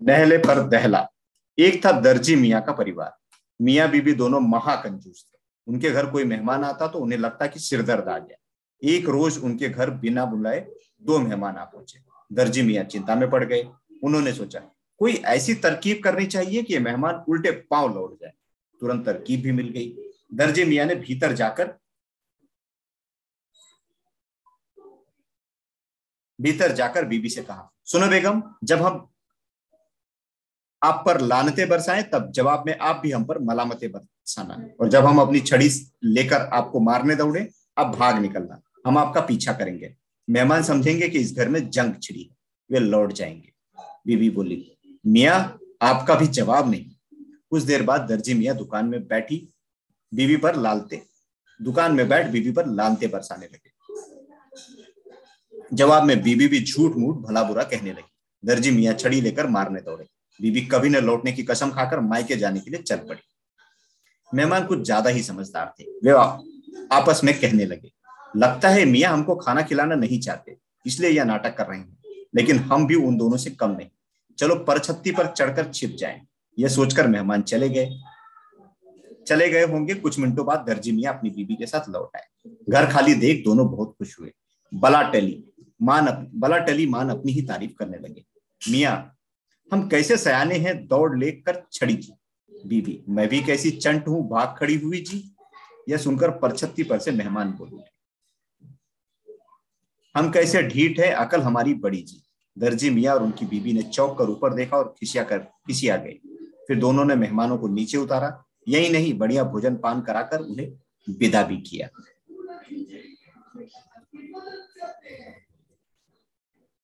नहले पर दहला। एक था दर्जी मियाँ का परिवार। मियाँ बीबी दोनों महाकंजूस थे। उनके घर कोई मेहमान आता तो उन्हें लगता कि सिरदर्द आ गया। एक रोज उनके घर बिना बुलाए 2 मेहमान आ पहुंचे। दर्जी मियाँ चिंता में पड़ गए। उन्होंने सोचा कोई ऐसी तरकीब करनी चाहिए कि ये मेहमान उल्टे पांव लौट जाए। तुरंत तरकीब भी मिल गई। दर्जी मियाँ ने भीतर जाकर बीबी से कहा, सुनो बेगम, जब हम आप पर लानतें बरसाएं तब जवाब में आप भी हम पर मलामतें बरसाना, और जब हम अपनी छड़ी लेकर आपको मारने दौड़े आप भाग निकलना। हम आपका पीछा करेंगे। मेहमान समझेंगे कि इस घर में जंग छिड़ी है, वे लौट जाएंगे। बीबी बोली, मियाँ आपका भी जवाब नहीं। कुछ देर बाद दर्जी मियाँ दुकान में बैठ बीबी पर लानतें बरसाने लगे। जवाब में बीबी भी झूठ मूठ भला बुरा कहने लगी। दर्जी मियाँ छड़ी लेकर मारने दौड़े। बीबी कभी न लौटने की कसम खाकर मायके जाने के लिए चल पड़ी। मेहमान कुछ ज्यादा ही समझदार थे। वे आपस में कहने लगे, लगता है मियाँ हमको खाना खिलाना नहीं चाहते, इसलिए यह नाटक कर रहे हैं। लेकिन हम भी उन दोनों से कम नहीं। चलो परछत्ती पर चढ़कर छिप जाएं। यह सोचकर मेहमान चले गए होंगे। कुछ मिनटों बाद दर्जी मियाँ अपनी बीबी के साथ लौट आए। घर खाली देख दोनों बहुत खुश हुए। बला टली मान अपनी ही तारीफ करने लगे। मियाँ, हम कैसे सयाने हैं, दौड़ लेकर छड़ी जी। बीबी, मैं भी कैसी चंट हूं, भाग खड़ी हुई जी। यह सुनकर परछत्ती पर से मेहमान बोले, हम कैसे ढीठ है, अकल हमारी बड़ी जी। दर्जी मियाँ और उनकी बीबी ने चौंक कर ऊपर देखा और खिसिया गए। फिर दोनों ने मेहमानों को नीचे उतारा। यही नहीं, बढ़िया भोजन पान कराकर उन्हें विदा भी किया।